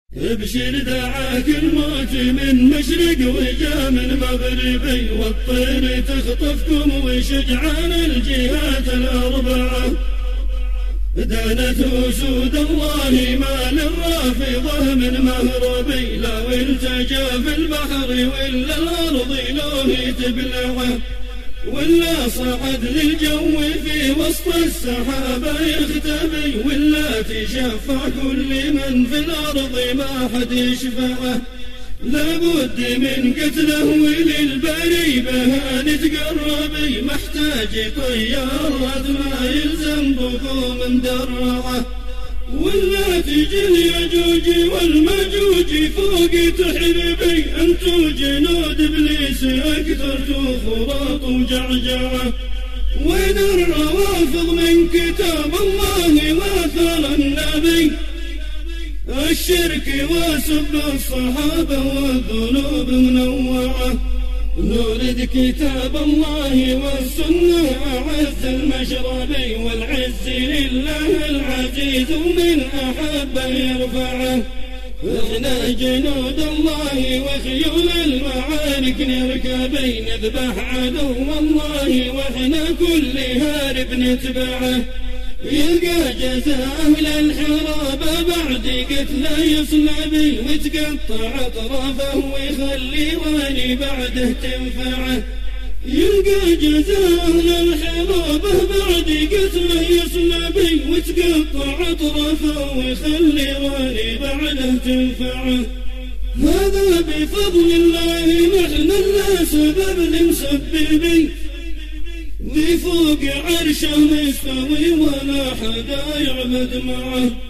ابشر دعاك الموت من مشرق وجا من مغربي، والطير تخطفكم وشجعان الجهات الأربعة. دانت أسود الله ما للرافضة من مهربي، لو التجا في البحر ولا الأرض لو تبلعه، ولا صعد للجو في وسط السحابة يختبي، ولا تشفع كل من في الأرض ما حد يشفعه. لابد من قتله وللبري بها نتقربي، محتاج طيارات ما يلزم بكم مدرعه، ولا تجي اليجوج والمجوج فوق تحربي، انتو جنود ابليس اكثرتوا فرط وجعجعه. وين الروافض من كتاب الله واثر النبي، الشرك وسب الصحابة والذنوب منوعة. نورد كتاب الله والسنة أعز المشربي، والعز لله العزيز ومن أحب يرفعه. احنا جنود الله وخيول المعارك نركبي، نذبح عدو الله واحنا كل هارب نتبعه. يلقى جزاء أهل الحراب بعد قتله يصلبي، وتقطع أطرافه ويخلي والي بعده تنفعه. يلقى جزاء أهل الحراب بعد قتله يصلبي، وتقطع أطرافه ويخلي والي بعده تنفعه. هذا بفضل الله نحن لا سبب لمسببي، ذي فوق عرشه مستوي ولا حدا يعبد معه.